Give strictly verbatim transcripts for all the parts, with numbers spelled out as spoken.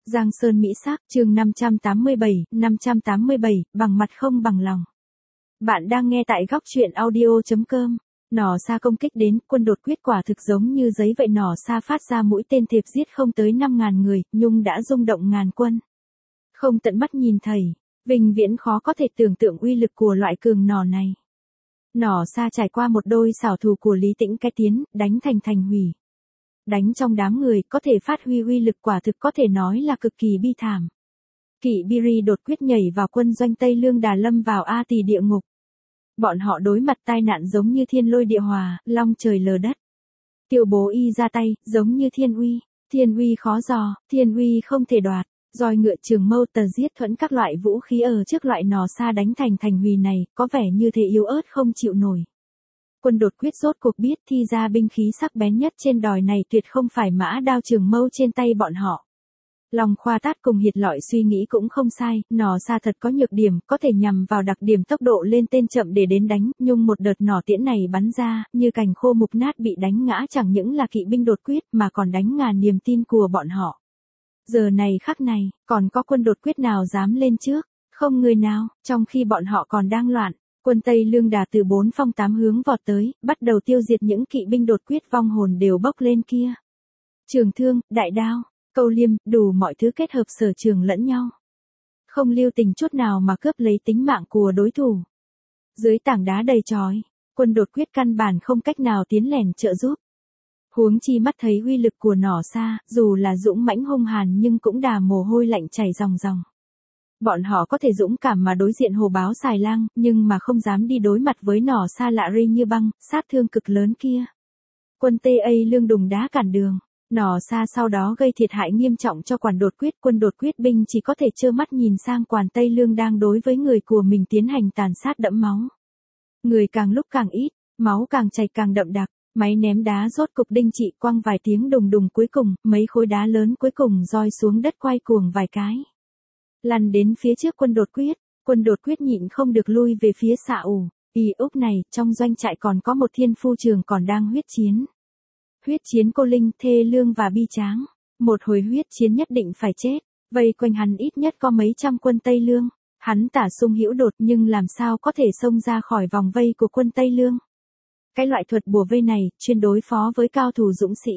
Giang Sơn Mỹ Sắc, chương năm trăm tám mươi bảy, năm trăm tám mươi bảy, bằng mặt không bằng lòng. Bạn đang nghe tại góc truyện audio chấm com. Nỏ xa công kích đến, quân đột quyết quả thực giống như giấy vậy, nỏ xa phát ra mũi tên thiệp giết không tới năm ngàn người, nhưng đã rung động ngàn quân. Không tận mắt nhìn thấy, vĩnh viễn khó có thể tưởng tượng uy lực của loại cường nỏ này. Nỏ xa trải qua một đôi xảo thủ của Lý Tĩnh cái tiến, đánh thành thành hủy. Đánh trong đám người, có thể phát huy uy lực quả thực có thể nói là cực kỳ bi thảm. Kỵ Biri đột quyết nhảy vào quân doanh Tây Lương Đà lâm vào A Tỳ địa ngục. Bọn họ đối mặt tai nạn giống như thiên lôi địa hòa, long trời lở đất. Tiêu Bố Y ra tay, giống như thiên uy, thiên uy khó dò, thiên uy không thể đoạt. Roi ngựa trường mâu tờ giết thuẫn các loại vũ khí ở trước loại nỏ xa đánh thành thành hủy này, có vẻ như thế yếu ớt không chịu nổi. Quân đột quyết rốt cuộc biết thi ra binh khí sắc bén nhất trên đòi này tuyệt không phải mã đao trường mâu trên tay bọn họ. Long Khoa Tát cùng Hiệt Lọi suy nghĩ cũng không sai, nỏ xa thật có nhược điểm, có thể nhằm vào đặc điểm tốc độ lên tên chậm để đến đánh, nhưng một đợt nỏ tiễn này bắn ra, như cành khô mục nát bị đánh ngã chẳng những là kỵ binh đột quyết mà còn đánh ngàn niềm tin của bọn họ. Giờ này khắc này, còn có quân đột quyết nào dám lên trước? Không người nào, trong khi bọn họ còn đang loạn. Quân Tây Lương Đà từ bốn phong tám hướng vọt tới, bắt đầu tiêu diệt những kỵ binh đột quyết vong hồn đều bốc lên kia. Trường thương, đại đao, câu liêm, đủ mọi thứ kết hợp sở trường lẫn nhau. Không lưu tình chút nào mà cướp lấy tính mạng của đối thủ. Dưới tảng đá đầy chói, quân đột quyết căn bản không cách nào tiến lèn trợ giúp. Huống chi mắt thấy uy lực của nỏ xa, dù là dũng mãnh hung hàn nhưng cũng đà mồ hôi lạnh chảy ròng ròng. Bọn họ có thể dũng cảm mà đối diện hồ báo xài lang, nhưng mà không dám đi đối mặt với nỏ xa lạ ri như băng, sát thương cực lớn kia. Quân Tây A Lương đùng đá cản đường, nỏ xa sau đó gây thiệt hại nghiêm trọng cho quản đột quyết. Quân đột quyết binh chỉ có thể trơ mắt nhìn sang quản Tây Lương đang đối với người của mình tiến hành tàn sát đẫm máu. Người càng lúc càng ít, máu càng chảy càng đậm đặc, máy ném đá rốt cục đinh trị quăng vài tiếng đùng đùng, cuối cùng, mấy khối đá lớn cuối cùng roi xuống đất quay cuồng vài cái. Lăn đến phía trước quân đột quyết, quân đột quyết nhịn không được lui về phía xạ ủ. Y úc này, trong doanh trại còn có một thiên phu trường còn đang huyết chiến. Huyết chiến cô linh, thê lương và bi tráng. Một hồi huyết chiến nhất định phải chết. Vây quanh hắn ít nhất có mấy trăm quân Tây Lương. Hắn tả sung hữu đột nhưng làm sao có thể xông ra khỏi vòng vây của quân Tây Lương. Cái loại thuật bùa vây này, chuyên đối phó với cao thủ dũng sĩ.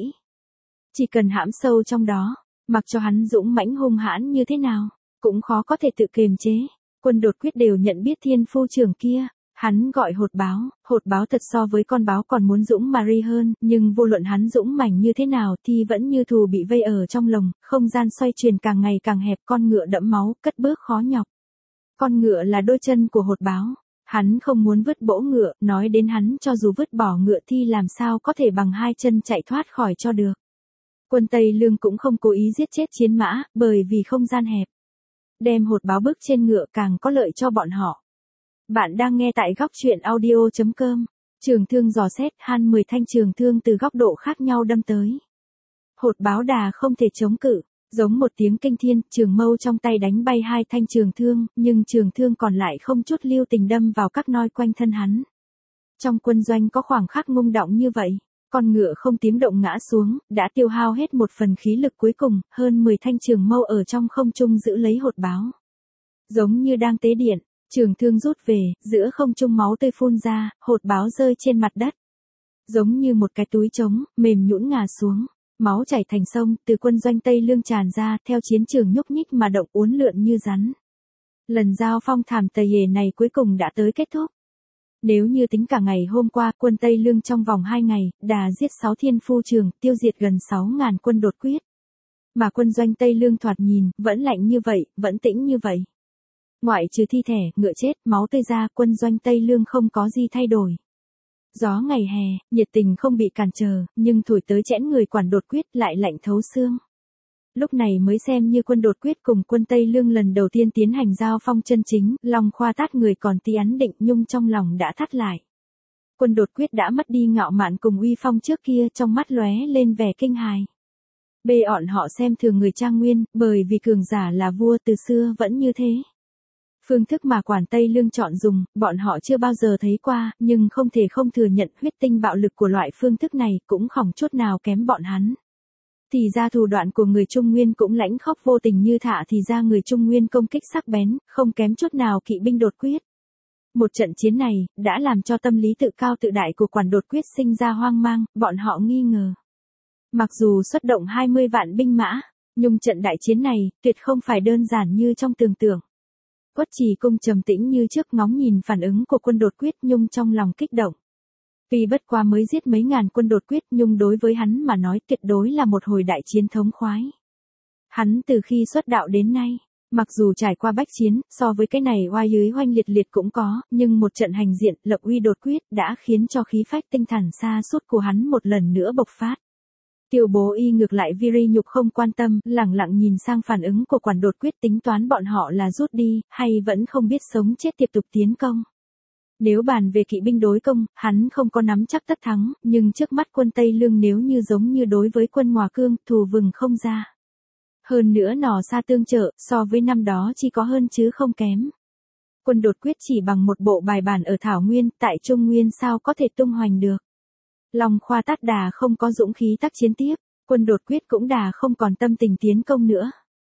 Chỉ cần hãm sâu trong đó, mặc cho hắn dũng mãnh hung hãn như thế nào, cũng khó có thể tự kiềm chế. Quân đột quyết đều nhận biết thiên phu trưởng kia, hắn gọi hột báo, hột báo thật so với con báo còn muốn dũng mari hơn, nhưng vô luận hắn dũng mãnh như thế nào thì vẫn như thù bị vây ở trong lồng, không gian xoay chuyển càng ngày càng hẹp, con ngựa đẫm máu, cất bước khó nhọc. Con ngựa là đôi chân của hột báo, hắn không muốn vứt bỗ ngựa, nói đến hắn cho dù vứt bỏ ngựa thì làm sao có thể bằng hai chân chạy thoát khỏi cho được. Quân Tây Lương cũng không cố ý giết chết chiến mã, bởi vì không gian hẹp. Đem hột báo bước trên ngựa càng có lợi cho bọn họ. Bạn đang nghe tại góc truyện audio chấm com. Trường thương dò xét, han mười thanh trường thương từ góc độ khác nhau đâm tới. Hột báo đà không thể chống cự, giống một tiếng kinh thiên, trường mâu trong tay đánh bay hai thanh trường thương, nhưng trường thương còn lại không chút lưu tình đâm vào các noi quanh thân hắn. Trong quân doanh có khoảng khắc ngung động như vậy. Con ngựa không tiếng động ngã xuống, đã tiêu hao hết một phần khí lực cuối cùng, hơn mười thanh trường mâu ở trong không trung giữ lấy hột báo. Giống như đang tế điện, trường thương rút về, giữa không trung máu tươi phun ra, hột báo rơi trên mặt đất. Giống như một cái túi trống, mềm nhũn ngả xuống, máu chảy thành sông, từ quân doanh Tây Lương tràn ra, theo chiến trường nhúc nhích mà động uốn lượn như rắn. Lần giao phong thảm tày hề này cuối cùng đã tới kết thúc. Nếu như tính cả ngày hôm qua, quân Tây Lương trong vòng hai ngày, đà giết sáu thiên phu trường, tiêu diệt gần sáu ngàn quân đột quyết. Mà quân doanh Tây Lương thoạt nhìn, vẫn lạnh như vậy, vẫn tĩnh như vậy. Ngoại trừ thi thể, ngựa chết, máu tươi ra, quân doanh Tây Lương không có gì thay đổi. Gió ngày hè, nhiệt tình không bị cản trở, nhưng thổi tới chẽn người quản đột quyết lại lạnh thấu xương. Lúc này mới xem như quân đột quyết cùng quân Tây Lương lần đầu tiên tiến hành giao phong chân chính, Long Khoa Tát người còn tí ấn định nhưng trong lòng đã thắt lại. Quân đột quyết đã mất đi ngạo mạn cùng uy phong trước kia, trong mắt lóe lên vẻ kinh hài. Bê ọn họ xem thường người Trang Nguyên, bởi vì cường giả là vua từ xưa vẫn như thế. Phương thức mà quản Tây Lương chọn dùng, bọn họ chưa bao giờ thấy qua, nhưng không thể không thừa nhận huyết tinh bạo lực của loại phương thức này cũng không chút nào kém bọn hắn. Thì ra thủ đoạn của người Trung Nguyên cũng lãnh khốc vô tình như thả, thì ra người Trung Nguyên công kích sắc bén, không kém chút nào kỵ binh đột quyết. Một trận chiến này, đã làm cho tâm lý tự cao tự đại của quản đột quyết sinh ra hoang mang, bọn họ nghi ngờ. Mặc dù xuất động hai mươi vạn binh mã, nhưng trận đại chiến này, tuyệt không phải đơn giản như trong tưởng tượng. Quất Trì Cung trầm tĩnh như trước ngóng nhìn phản ứng của quân đột quyết, nhưng trong lòng kích động. Vì bất quá mới giết mấy ngàn quân đột quyết, nhưng đối với hắn mà nói tuyệt đối là một hồi đại chiến thống khoái. Hắn từ khi xuất đạo đến nay, mặc dù trải qua bách chiến, so với cái này oai dưới oanh liệt liệt cũng có, nhưng một trận hành diện lập uy đột quyết đã khiến cho khí phách tinh thần xa suốt của hắn một lần nữa bộc phát. Tiêu Bố Y ngược lại vi nhục không quan tâm, lẳng lặng nhìn sang phản ứng của quản đột quyết, tính toán bọn họ là rút đi, hay vẫn không biết sống chết tiếp tục tiến công. Nếu bàn về kỵ binh đối công, hắn không có nắm chắc tất thắng, nhưng trước mắt quân Tây Lương nếu như giống như đối với quân Ngòa Cương, thù vừng không ra. Hơn nữa nỏ xa tương trợ, so với năm đó chỉ có hơn chứ không kém. Quân đột quyết chỉ bằng một bộ bài bản ở Thảo Nguyên, tại Trung Nguyên sao có thể tung hoành được. Long Khoa Tát đà không có dũng khí tác chiến tiếp, quân đột quyết cũng đà không còn tâm tình tiến công nữa.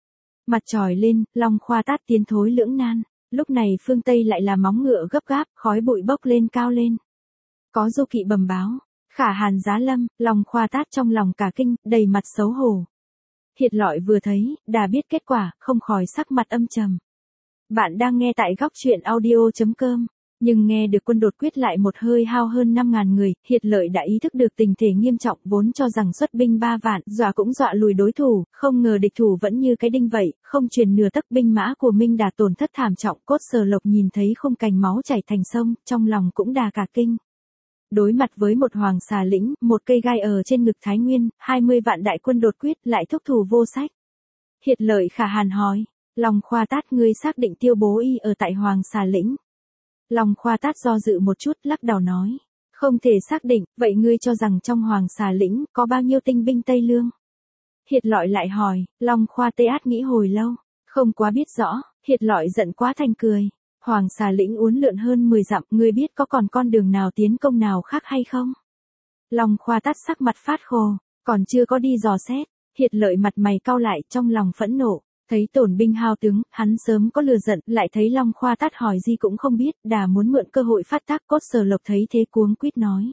Mặt tròi lên, Long Khoa Tát tiến thối lưỡng nan, lúc này phương Tây lại là móng ngựa gấp gáp, khói bụi bốc lên cao lên. Có du kỵ bẩm báo, Khả Hàn giá lâm, Long Khoa Tát trong lòng cả kinh, đầy mặt xấu hổ. Hiệt Lọi vừa thấy, đã biết kết quả, không khỏi sắc mặt âm trầm. Bạn đang nghe tại góc truyện audio chấm com. Nhưng nghe được quân đột quyết lại một hơi hao hơn năm ngàn người, Hiệt Lợi đã ý thức được tình thể nghiêm trọng, vốn cho rằng xuất binh ba vạn, dọa cũng dọa lùi đối thủ, không ngờ địch thủ vẫn như cái đinh vậy, không truyền nửa tấc, binh mã của Minh Đà tổn thất thảm trọng. Cốt Sở Lộc nhìn thấy khung cảnh máu chảy thành sông, trong lòng cũng đà cả kinh. Đối mặt với một hoàng xà lĩnh, một cây gai ở trên ngực Thái Nguyên, hai mươi vạn đại quân đột quyết lại thúc thủ vô sách. Hiệt Lợi Khả Hàn hỏi, Long Khoa Tát ngươi xác định Tiêu Bố Y ở tại hoàng xà lĩnh? Long Khoa Tát do dự một chút, lắc đầu nói, không thể xác định, vậy ngươi cho rằng trong hoàng xà lĩnh có bao nhiêu tinh binh Tây Lương? Hiệt Lọi lại hỏi, Long Khoa Tát nghĩ hồi lâu, không quá biết rõ. Hiệt Lọi giận quá thành cười, hoàng xà lĩnh uốn lượn hơn mười dặm, ngươi biết có còn con đường nào tiến công nào khác hay không? Long Khoa Tát sắc mặt phát khô, còn chưa có đi dò xét. Hiệt Lợi mặt mày cau lại, trong lòng phẫn nộ. Thấy tổn binh hao tướng, hắn sớm có lừa giận, lại thấy Long Khoa Tát hỏi gì cũng không biết, đà muốn mượn cơ hội phát tác. Cốt Sở Lộc thấy thế cuống quýt nói,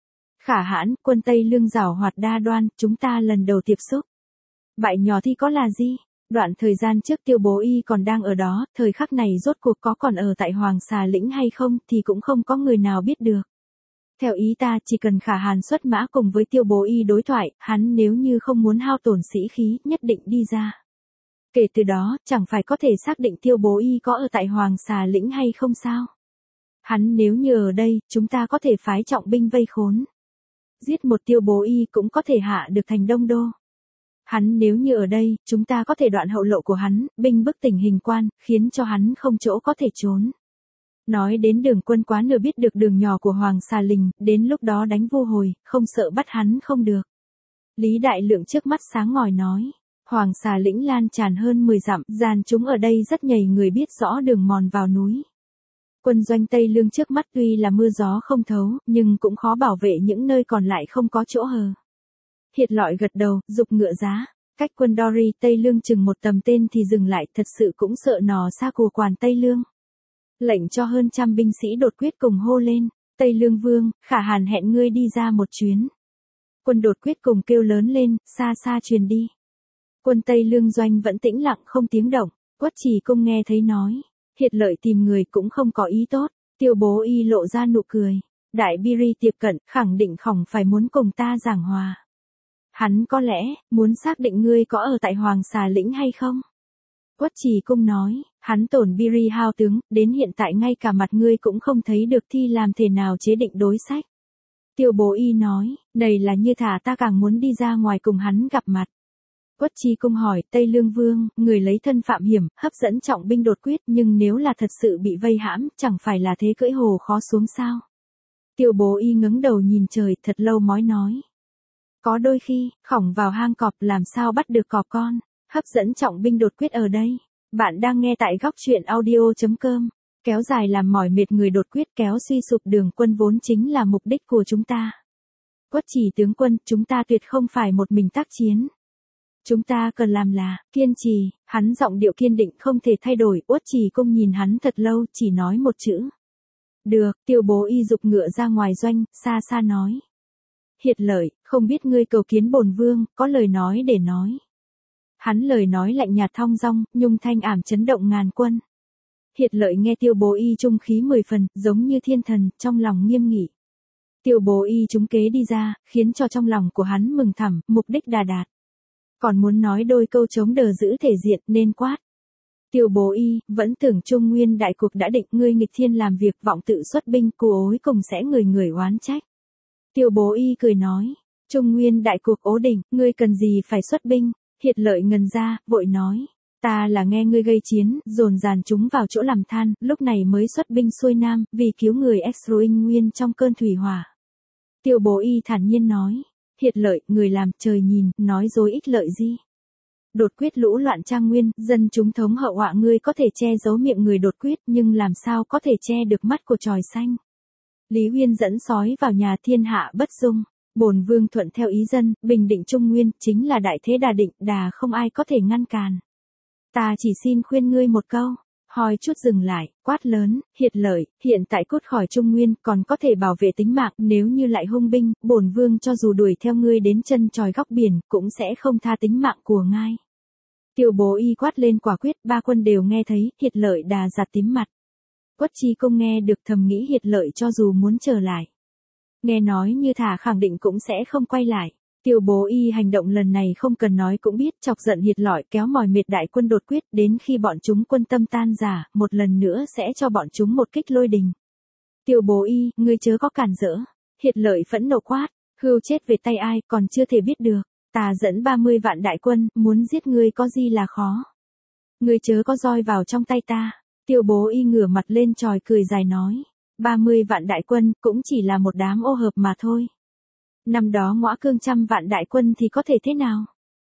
Khả Hãn, quân Tây Lương giảo hoạt đa đoan, chúng ta lần đầu tiếp xúc. Bại nhỏ thì có là gì? Đoạn thời gian trước Tiêu Bố Y còn đang ở đó, thời khắc này rốt cuộc có còn ở tại hoàng xà lĩnh hay không thì cũng không có người nào biết được. Theo ý ta, chỉ cần Khả Hàn xuất mã cùng với Tiêu Bố Y đối thoại, hắn nếu như không muốn hao tổn sĩ khí, nhất định đi ra. Kể từ đó, chẳng phải có thể xác định Tiêu Bố Y có ở tại hoàng xà lĩnh hay không sao? Hắn nếu như ở đây, chúng ta có thể phái trọng binh vây khốn. Giết một Tiêu Bố Y cũng có thể hạ được thành Đông Đô. Hắn nếu như ở đây, chúng ta có thể đoạn hậu lộ của hắn, binh bức tỉnh Hình Quan, khiến cho hắn không chỗ có thể trốn. Nói đến Đường Quân quá nửa biết được đường nhỏ của Hoàng Xà Lình, đến lúc đó đánh vô hồi, không sợ bắt hắn không được. Lý Đại Lượng trước mắt sáng ngời nói, Hoàng Xà lĩnh lan tràn hơn mười dặm, gian chúng ở đây rất nhầy người biết rõ đường mòn vào núi. Quân doanh Tây Lương trước mắt tuy là mưa gió không thấu, nhưng cũng khó bảo vệ những nơi còn lại không có chỗ hờ. Hiệt Lọi gật đầu, giục ngựa giá, cách quân Dori Tây Lương chừng một tầm tên thì dừng lại, thật sự cũng sợ nò xa của quản Tây Lương. Lệnh cho hơn trăm binh sĩ đột quyết cùng hô lên, Tây Lương Vương, Khả Hàn hẹn ngươi đi ra một chuyến. Quân đột quyết cùng kêu lớn lên, xa xa truyền đi. Quân Tây Lương doanh vẫn tĩnh lặng không tiếng động, Quất Trì Cung nghe thấy nói, Hiệt Lợi tìm người cũng không có ý tốt. Tiêu Bố Y lộ ra nụ cười, Đại Biri tiệp cận, khẳng định khổng phải muốn cùng ta giảng hòa. Hắn có lẽ, muốn xác định ngươi có ở tại Hoàng Xà lĩnh hay không? Quất Trì Cung nói, hắn tổn Biri hao tướng, đến hiện tại ngay cả mặt ngươi cũng không thấy được thì làm thế nào chế định đối sách. Tiêu Bố Y nói, này là như thả ta càng muốn đi ra ngoài cùng hắn gặp mặt. Quất Trì Cung hỏi, Tây Lương Vương, người lấy thân phạm hiểm, hấp dẫn trọng binh đột quyết, nhưng nếu là thật sự bị vây hãm, chẳng phải là thế cưỡi hồ khó xuống sao? Tiêu Bố Y ngẩng đầu nhìn trời, thật lâu mới nói. Có đôi khi, khổng vào hang cọp làm sao bắt được cọp con, hấp dẫn trọng binh đột quyết ở đây. Bạn đang nghe tại góc truyện audio chấm com. Kéo dài làm mỏi mệt người đột quyết, kéo suy sụp đường quân vốn chính là mục đích của chúng ta. Quất Trì tướng quân, chúng ta tuyệt không phải một mình tác chiến. Chúng ta cần làm là, kiên trì, hắn giọng điệu kiên định không thể thay đổi, Uất Trì Cung nhìn hắn thật lâu, chỉ nói một chữ. Được, Tiêu Bố Y dục ngựa ra ngoài doanh, xa xa nói. Hiệt Lợi, không biết ngươi cầu kiến bổn vương, có lời nói để nói. Hắn lời nói lạnh nhạt thong dong, nhung thanh ảm chấn động ngàn quân. Hiệt Lợi nghe Tiêu Bố Y trung khí mười phần, giống như thiên thần, trong lòng nghiêm nghị. Tiêu Bố Y trúng kế đi ra, khiến cho trong lòng của hắn mừng thầm, mục đích đà đạt. Còn muốn nói đôi câu chống đờ giữ thể diện nên quát. Tiêu Bố Y, vẫn tưởng Trung Nguyên đại cuộc đã định, ngươi nghịch thiên làm việc vọng tự xuất binh, cù ối cùng sẽ người người oán trách. Tiêu Bố Y cười nói, Trung Nguyên đại cuộc ố định, ngươi cần gì phải xuất binh. Hiệt Lợi ngần ra, vội nói, ta là nghe ngươi gây chiến, dồn dàn chúng vào chỗ làm than, lúc này mới xuất binh xuôi nam, vì cứu người Exroing Nguyên trong cơn thủy hỏa. Tiêu Bố Y thản nhiên nói, Hiệt Lợi, người làm trời nhìn, nói dối ích lợi gì. Đột quyết lũ loạn trang nguyên, dân chúng thống hậu họa, ngươi có thể che giấu miệng người đột quyết, nhưng làm sao có thể che được mắt của tròi xanh. Lý Huyên dẫn sói vào nhà, thiên hạ bất dung. Bổn vương thuận theo ý dân, bình định Trung Nguyên, chính là đại thế đà định, đà không ai có thể ngăn cản. Ta chỉ xin khuyên ngươi một câu. Hoi chút dừng lại, quát lớn, Hiệt Lợi, hiện tại cút khỏi Trung Nguyên, còn có thể bảo vệ tính mạng, nếu như lại hung binh, bổn vương cho dù đuổi theo ngươi đến chân chòi góc biển, cũng sẽ không tha tính mạng của ngài. Tiêu Bố Y quát lên quả quyết, ba quân đều nghe thấy, Hiệt Lợi đà giặt tím mặt. Uất Trì Cung nghe được thầm nghĩ Hiệt Lợi cho dù muốn trở lại. Nghe nói như thả khẳng định cũng sẽ không quay lại. Tiêu Bố Y hành động lần này không cần nói cũng biết, chọc giận Hiệt Lợi, kéo mỏi mệt đại quân đột quyết, đến khi bọn chúng quân tâm tan rã, một lần nữa sẽ cho bọn chúng một kích lôi đình. Tiêu Bố Y, ngươi chớ có cản rỡ. Hiệt Lợi phẫn nộ quát, hưu chết về tay ai, còn chưa thể biết được. Ta dẫn ba mươi vạn đại quân, muốn giết ngươi có gì là khó. Ngươi chớ có roi vào trong tay ta. Tiêu Bố Y ngửa mặt lên tròi cười dài nói. ba mươi vạn đại quân, cũng chỉ là một đám ô hợp mà thôi. Năm đó Ngõa Cương trăm vạn đại quân thì có thể thế nào?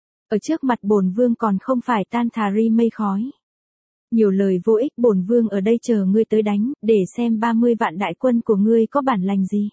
Ở trước mặt bổn vương còn không phải tan thà ri mây khói. Nhiều lời vô ích, bổn vương ở đây chờ ngươi tới đánh, để xem ba mươi vạn đại quân của ngươi có bản lành gì.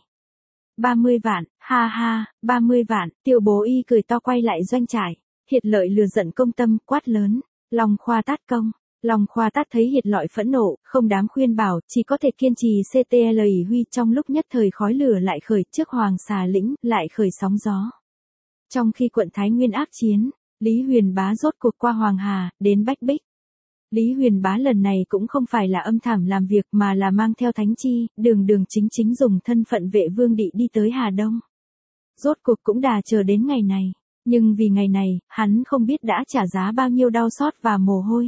ba mươi vạn, ha ha, ba mươi vạn, Tiêu Bố Y cười to quay lại doanh trại. Hiệt Lợi lừa giận công tâm, quát lớn, Long Khoa tát công. Long Khoa tát thấy Hiệt Lợi phẫn nộ, không dám khuyên bảo, chỉ có thể kiên trì xê tê lờ huy, trong lúc nhất thời khói lửa lại khởi, trước Hoàng Xà Lĩnh, lại khởi sóng gió. Trong khi quận Thái Nguyên ác chiến, Lý Huyền Bá rốt cuộc qua Hoàng Hà, đến Bách Bích. Lý Huyền Bá lần này cũng không phải là âm thầm làm việc mà là mang theo thánh chi, đường đường chính chính dùng thân phận vệ vương đị đi tới Hà Đông. Rốt cuộc cũng đà chờ đến ngày này, nhưng vì ngày này, hắn không biết đã trả giá bao nhiêu đau xót và mồ hôi.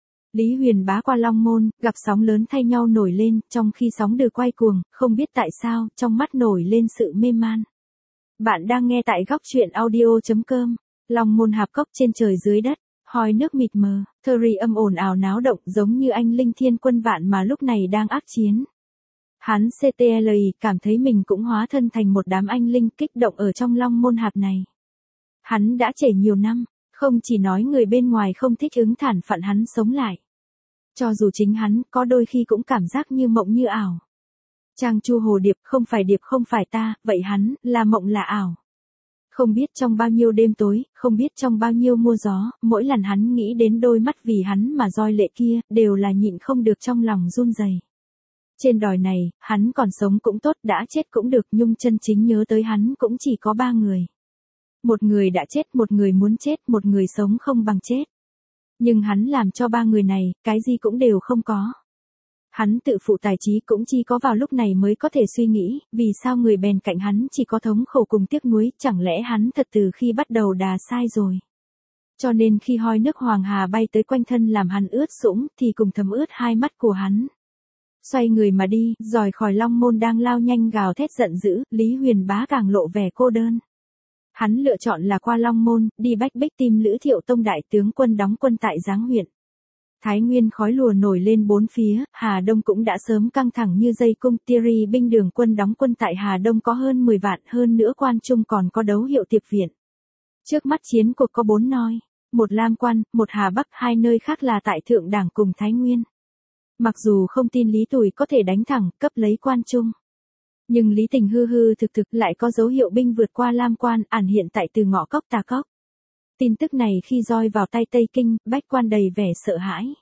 Lý Huyền Bá qua Long Môn, gặp sóng lớn thay nhau nổi lên, trong khi sóng đưa quay cuồng, không biết tại sao, trong mắt nổi lên sự mê man. Bạn đang nghe tại góc truyện audio chấm com, Long Môn hạp cốc trên trời dưới đất, hoi nước mịt mờ, thơ ri âm ồn ào náo động giống như anh linh thiên quân vạn mà lúc này đang ác chiến. Hắn xê tê lờ cảm thấy mình cũng hóa thân thành một đám anh linh kích động ở trong Long Môn hạp này. Hắn đã trải nhiều năm. Không chỉ nói người bên ngoài không thích ứng thản phận hắn sống lại. Cho dù chính hắn có đôi khi cũng cảm giác như mộng như ảo. Trang Chu Hồ Điệp không phải điệp không phải ta, vậy hắn là mộng là ảo. Không biết trong bao nhiêu đêm tối, không biết trong bao nhiêu mưa gió, mỗi lần hắn nghĩ đến đôi mắt vì hắn mà roi lệ kia, đều là nhịn không được trong lòng run rẩy. Trên đòi này, hắn còn sống cũng tốt, đã chết cũng được, nhưng chân chính nhớ tới hắn cũng chỉ có ba người. Một người đã chết, một người muốn chết, một người sống không bằng chết. Nhưng hắn làm cho ba người này, cái gì cũng đều không có. Hắn tự phụ tài trí cũng chỉ có vào lúc này mới có thể suy nghĩ, vì sao người bèn cạnh hắn chỉ có thống khổ cùng tiếc nuối, chẳng lẽ hắn thật từ khi bắt đầu đà sai rồi. Cho nên khi hoi nước Hoàng Hà bay tới quanh thân làm hắn ướt sũng, thì cùng thấm ướt hai mắt của hắn. Xoay người mà đi, rời khỏi Long Môn đang lao nhanh gào thét giận dữ, Lý Huyền Bá càng lộ vẻ cô đơn. Hắn lựa chọn là qua Long Môn, đi Bách Bích tìm Lữ Thiệu Tông đại tướng quân đóng quân tại Giáng huyện. Thái Nguyên khói lùa nổi lên bốn phía, Hà Đông cũng đã sớm căng thẳng như dây cung, Tiri binh đường quân đóng quân tại Hà Đông có hơn mười vạn, hơn nữa quan trung còn có dấu hiệu tiệp viện. Trước mắt chiến cuộc có bốn noi, một Lam Quan, một Hà Bắc, hai nơi khác là tại Thượng Đảng cùng Thái Nguyên. Mặc dù không tin Lý Tùy có thể đánh thẳng, cấp lấy quan trung. Nhưng Lý Tình hư hư thực thực lại có dấu hiệu binh vượt qua Lam Quan, ẩn hiện tại từ ngõ cốc Tà Cốc. Tin tức này khi roi vào tay Tây Kinh, bách quan đầy vẻ sợ hãi.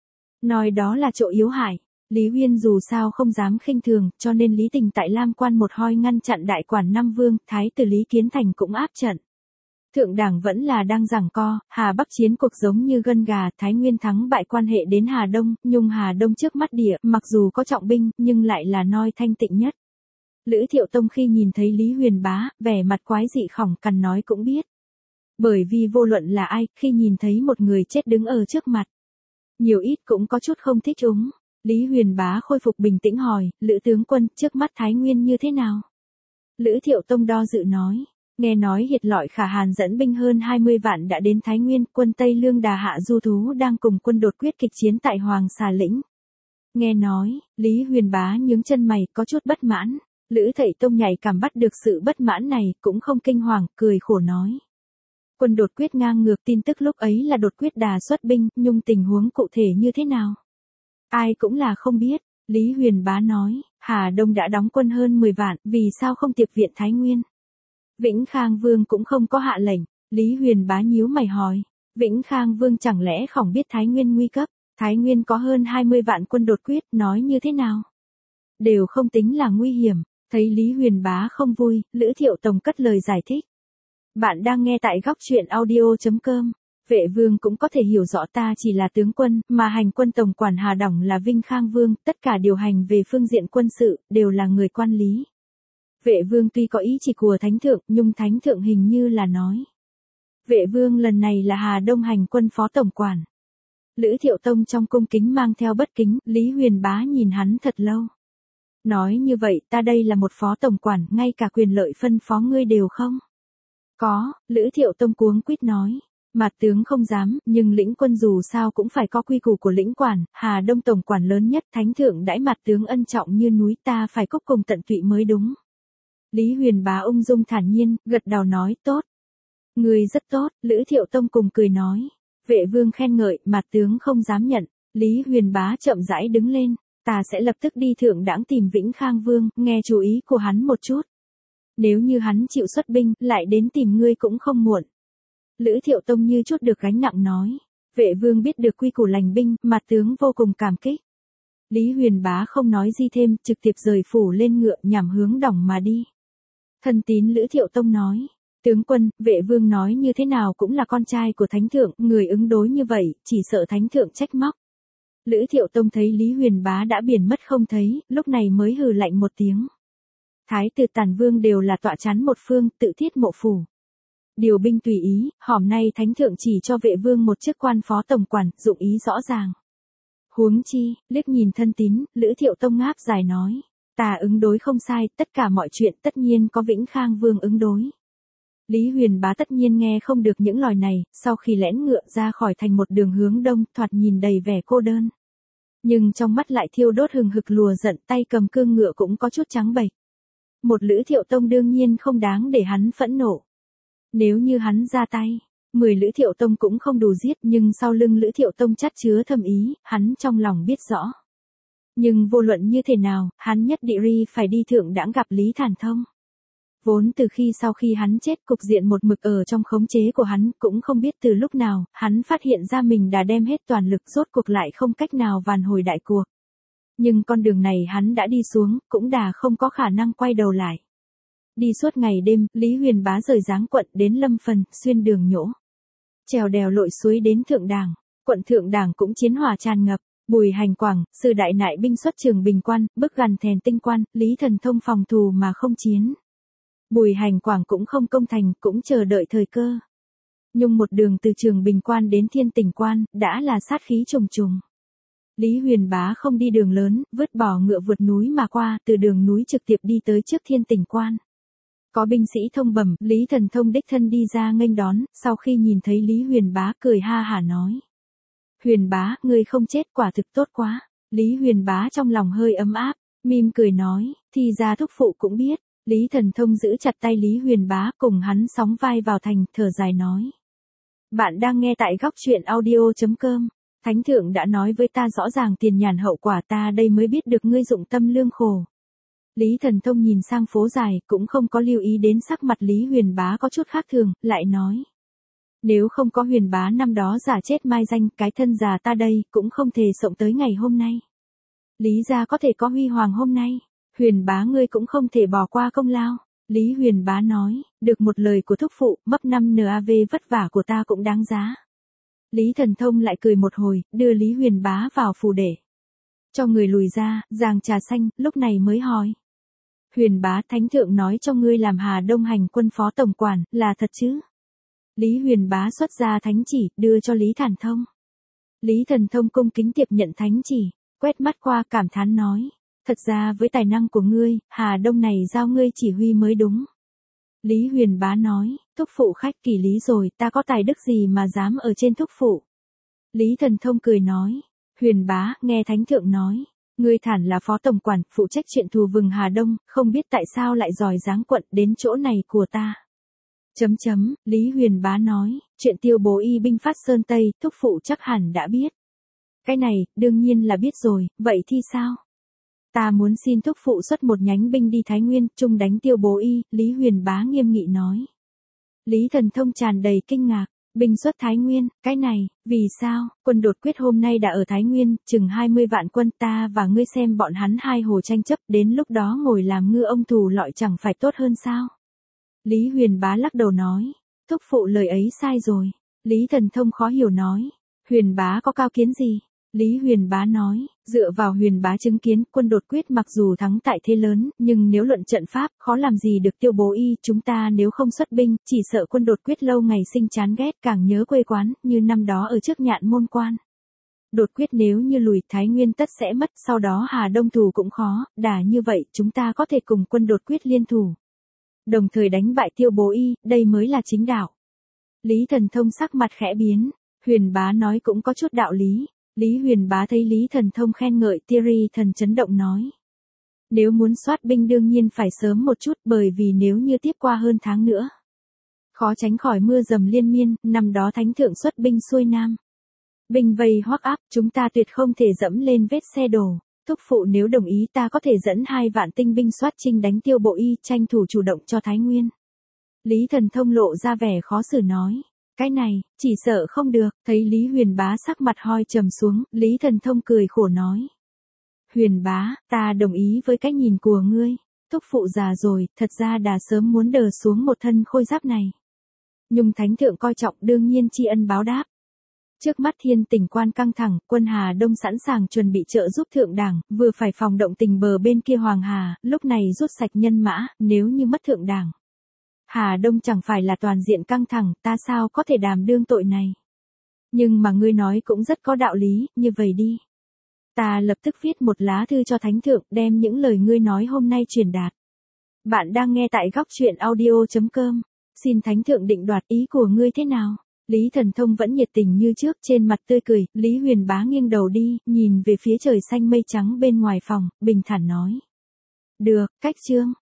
Nói đó là chỗ yếu hại. Lý Uyên dù sao không dám khinh thường, cho nên Lý Tình tại Lam Quan một hoi ngăn chặn đại quản Nam Vương, thái tử Lý Kiến Thành cũng áp trận. Thượng đảng vẫn là đang giằng co, Hà Bắc chiến cuộc giống như gân gà, Thái Nguyên thắng bại quan hệ đến Hà Đông, nhung Hà Đông trước mắt địa, mặc dù có trọng binh, nhưng lại là noi thanh tịnh nhất. Lữ Thiệu Tông khi nhìn thấy Lý Huyền Bá, vẻ mặt quái dị khỏng cằn nói cũng biết. Bởi vì vô luận là ai, khi nhìn thấy một người chết đứng ở trước mặt, nhiều ít cũng có chút không thích ứng. Lý Huyền Bá khôi phục bình tĩnh hỏi, Lữ tướng quân, trước mắt Thái Nguyên như thế nào? Lữ Thiệu Tông đo dự nói, nghe nói Hiệt Lọi Khả Hàn dẫn binh hơn hai mươi vạn đã đến Thái Nguyên, quân Tây Lương Đà Hạ Du Thú đang cùng quân đột quyết kịch chiến tại Hoàng Xà Lĩnh. Nghe nói, Lý Huyền Bá nhướng chân mày, có chút bất mãn. Lữ Thậy Tông nhạy cảm bắt được sự bất mãn này, cũng không kinh hoàng, cười khổ nói. Quân đột quyết ngang ngược, tin tức lúc ấy là đột quyết đà xuất binh, nhưng tình huống cụ thể như thế nào? Ai cũng là không biết. Lý Huyền Bá nói, Hà Đông đã đóng quân hơn mười vạn, vì sao không tiếp viện Thái Nguyên? Vĩnh Khang Vương cũng không có hạ lệnh. Lý Huyền Bá nhíu mày hỏi, Vĩnh Khang Vương chẳng lẽ không biết Thái Nguyên nguy cấp? Thái Nguyên có hơn hai mươi vạn quân đột quyết, nói như thế nào? Đều không tính là nguy hiểm. Thấy Lý Huyền Bá không vui, Lữ Thiệu Tông cất lời giải thích. Bạn đang nghe tại góc truyện audio.com. Vệ vương cũng có thể hiểu rõ ta chỉ là tướng quân, mà hành quân tổng quản Hà Đổng là Vinh Khang Vương, tất cả điều hành về phương diện quân sự, đều là người quan lý. Vệ vương tuy có ý chỉ của thánh thượng, nhưng thánh thượng hình như là nói. Vệ vương lần này là Hà Đông hành quân phó tổng quản. Lữ Thiệu Tông trong cung kính mang theo bất kính, Lý Huyền Bá nhìn hắn thật lâu. Nói như vậy ta đây là một phó tổng quản, ngay cả quyền lợi phân phó ngươi đều không? Có, Lữ Thiệu Tông cuống quýt nói. Mạt tướng không dám, nhưng lĩnh quân dù sao cũng phải có quy củ của lĩnh quản, Hà Đông tổng quản lớn nhất, thánh thượng đãi Mạt tướng ân trọng như núi, ta phải cúc cùng tận tụy mới đúng. Lý Huyền Bá ung dung thản nhiên, gật đầu nói, tốt. Người rất tốt, Lữ Thiệu Tông cùng cười nói. Vệ vương khen ngợi, Mạt tướng không dám nhận. Lý Huyền Bá chậm rãi đứng lên, ta sẽ lập tức đi thượng đãng tìm Vĩnh Khang Vương, nghe chú ý của hắn một chút. Nếu như hắn chịu xuất binh, lại đến tìm ngươi cũng không muộn. Lữ Thiệu Tông như chút được gánh nặng nói. Vệ vương biết được quy củ lành binh, Mạt tướng vô cùng cảm kích. Lý Huyền Bá không nói gì thêm, trực tiếp rời phủ lên ngựa nhằm hướng Đổng mà đi. Thân tín Lữ Thiệu Tông nói. Tướng quân, vệ vương nói như thế nào cũng là con trai của thánh thượng, người ứng đối như vậy, chỉ sợ thánh thượng trách móc. Lữ Thiệu Tông thấy Lý Huyền Bá đã biển mất không thấy, lúc này mới hừ lạnh một tiếng. Thái tử Tản Vương đều là tọa chắn một phương, tự thiết mộ phủ. Điều binh tùy ý, hòm nay thánh thượng chỉ cho vệ vương một chức quan phó tổng quản, dụng ý rõ ràng. Huống chi, liếc nhìn thân tín, Lữ Thiệu Tông ngáp dài nói. Ta ứng đối không sai, tất cả mọi chuyện tất nhiên có Vĩnh Khang Vương ứng đối. Lý Huyền Bá tất nhiên nghe không được những lời này, sau khi lẽn ngựa ra khỏi thành một đường hướng đông, thoạt nhìn đầy vẻ cô đơn. Nhưng trong mắt lại thiêu đốt hừng hực lùa giận, tay cầm cương ngựa cũng có chút trắng bệch. Một Lữ Thiệu Tông đương nhiên không đáng để hắn phẫn nộ. Nếu như hắn ra tay, mười Lữ Thiệu Tông cũng không đủ giết, nhưng sau lưng Lữ Thiệu Tông chắt chứa thâm ý, hắn trong lòng biết rõ. Nhưng vô luận như thế nào, hắn nhất định phải đi thượng đãng gặp Lý Thản Thông. Vốn từ khi sau khi hắn chết, cục diện một mực ở trong khống chế của hắn, cũng không biết từ lúc nào, hắn phát hiện ra mình đã đem hết toàn lực, rốt cuộc lại không cách nào vàn hồi đại cuộc. Nhưng con đường này hắn đã đi xuống, cũng đã không có khả năng quay đầu lại. Đi suốt ngày đêm, Lý Huyền Bá rời Giáng quận đến Lâm Phần, xuyên đường nhỗ. Trèo đèo lội suối đến Thượng Đàng, quận Thượng Đàng cũng chiến hỏa tràn ngập. Bùi Hành Quảng, sư đại nại binh xuất Trường Bình Quan, bức gần Thèn Tinh Quan, Lý Thần Thông phòng thù mà không chiến. Bùi Hành Quảng cũng không công thành, cũng chờ đợi thời cơ. Nhưng một đường từ Trường Bình Quan đến Thiên Tỉnh Quan, đã là sát khí trùng trùng. Lý Huyền Bá không đi đường lớn, vứt bỏ ngựa vượt núi mà qua, từ đường núi trực tiếp đi tới trước Thiên Tỉnh Quan. Có binh sĩ thông bẩm, Lý Thần Thông đích thân đi ra nghênh đón, sau khi nhìn thấy Lý Huyền Bá cười ha hả nói. Huyền Bá, ngươi không chết quả thực tốt quá. Lý Huyền Bá trong lòng hơi ấm áp, mỉm cười nói, thì ra thúc phụ cũng biết. Lý Thần Thông giữ chặt tay Lý Huyền Bá cùng hắn sóng vai vào thành, thở dài nói. Bạn đang nghe tại góc truyện audio.com. Thánh thượng đã nói với ta rõ ràng tiền nhàn hậu quả, ta đây mới biết được ngươi dụng tâm lương khổ. Lý Thần Thông nhìn sang phố dài, cũng không có lưu ý đến sắc mặt Lý Huyền Bá có chút khác thường, lại nói. Nếu không có Huyền bá năm đó giả chết mai danh, cái thân già ta đây cũng không thể sống tới ngày hôm nay. Lý gia có thể có huy hoàng hôm nay, Huyền bá ngươi cũng không thể bỏ qua công lao. Lý Huyền bá nói, được một lời của thúc phụ, mấp năm nav vất vả của ta cũng đáng giá. Lý Thần Thông lại cười một hồi, đưa Lý Huyền bá vào phủ để cho người lùi ra, giang trà xanh, lúc này mới hỏi. Huyền bá, thánh thượng nói cho ngươi làm Hà Đông hành quân phó tổng quản, là thật chứ? Lý Huyền bá xuất ra thánh chỉ, đưa cho Lý Thần Thông. Lý Thần Thông cung kính tiếp nhận thánh chỉ, quét mắt qua cảm thán nói. Thật ra với tài năng của ngươi, Hà Đông này giao ngươi chỉ huy mới đúng. Lý Huyền bá nói, thúc phụ khách kỳ lý rồi, ta có tài đức gì mà dám ở trên thúc phụ. Lý Thần Thông cười nói, Huyền bá, nghe thánh thượng nói, ngươi thản là phó tổng quản, phụ trách chuyện thù vừng Hà Đông, không biết tại sao lại giỏi giáng quận đến chỗ này của ta. Chấm chấm, Lý Huyền bá nói, chuyện Tiêu Bố Y binh phát Sơn Tây, thúc phụ chắc hẳn đã biết. Cái này, đương nhiên là biết rồi, vậy thì sao? Ta muốn xin thúc phụ xuất một nhánh binh đi Thái Nguyên, chung đánh Tiêu Bố Y, Lý Huyền bá nghiêm nghị nói. Lý Thần Thông tràn đầy kinh ngạc, binh xuất Thái Nguyên, cái này, vì sao, quân đột quyết hôm nay đã ở Thái Nguyên, chừng hai mươi vạn quân, ta và ngươi xem bọn hắn hai hồ tranh chấp, đến lúc đó ngồi làm ngư ông tù lọi chẳng phải tốt hơn sao? Lý Huyền bá lắc đầu nói, thúc phụ lời ấy sai rồi. Lý Thần Thông khó hiểu nói, Huyền bá có cao kiến gì? Lý Huyền bá nói, dựa vào Huyền bá chứng kiến, quân đột quyết mặc dù thắng tại thế lớn, nhưng nếu luận trận pháp, khó làm gì được Tiêu Bố Y, chúng ta nếu không xuất binh, chỉ sợ quân đột quyết lâu ngày sinh chán ghét, càng nhớ quê quán, như năm đó ở trước Nhạn Môn Quan. Đột quyết nếu như lùi, Thái Nguyên tất sẽ mất, sau đó Hà Đông thù cũng khó, đà như vậy, chúng ta có thể cùng quân đột quyết liên thủ. Đồng thời đánh bại Tiêu Bố Y, đây mới là chính đạo. Lý Thần Thông sắc mặt khẽ biến, Huyền bá nói cũng có chút đạo lý. Lý Huyền bá thấy Lý Thần Thông khen ngợi, Thierry thần chấn động nói. Nếu muốn soát binh đương nhiên phải sớm một chút, bởi vì nếu như tiếp qua hơn tháng nữa, khó tránh khỏi mưa dầm liên miên, năm đó thánh thượng xuất binh xuôi nam. Binh vây hoắc áp, chúng ta tuyệt không thể dẫm lên vết xe đổ. Thúc phụ nếu đồng ý ta có thể dẫn hai vạn tinh binh soát chinh đánh Tiêu Bố Y, tranh thủ chủ động cho Thái Nguyên. Lý Thần Thông lộ ra vẻ khó xử nói. Cái này, chỉ sợ không được, thấy Lý Huyền bá sắc mặt hoi trầm xuống, Lý Thần Thông cười khổ nói. Huyền bá, ta đồng ý với cách nhìn của ngươi, thúc phụ già rồi, thật ra đã sớm muốn đờ xuống một thân khôi giáp này. Nhưng thánh thượng coi trọng đương nhiên tri ân báo đáp. Trước mắt thiên tình quan căng thẳng, quân Hà Đông sẵn sàng chuẩn bị trợ giúp thượng đảng, vừa phải phòng động tình bờ bên kia Hoàng Hà, lúc này rút sạch nhân mã, nếu như mất thượng đảng. Hà Đông chẳng phải là toàn diện căng thẳng, ta sao có thể đảm đương tội này. Nhưng mà ngươi nói cũng rất có đạo lý, như vậy đi. Ta lập tức viết một lá thư cho thánh thượng, đem những lời ngươi nói hôm nay truyền đạt. Bạn đang nghe tại góc truyện audio chấm com. Xin thánh thượng định đoạt ý của ngươi thế nào? Lý Thần Thông vẫn nhiệt tình như trước, trên mặt tươi cười, Lý Huyền bá nghiêng đầu đi, nhìn về phía trời xanh mây trắng bên ngoài phòng, bình thản nói. Được, cách chương.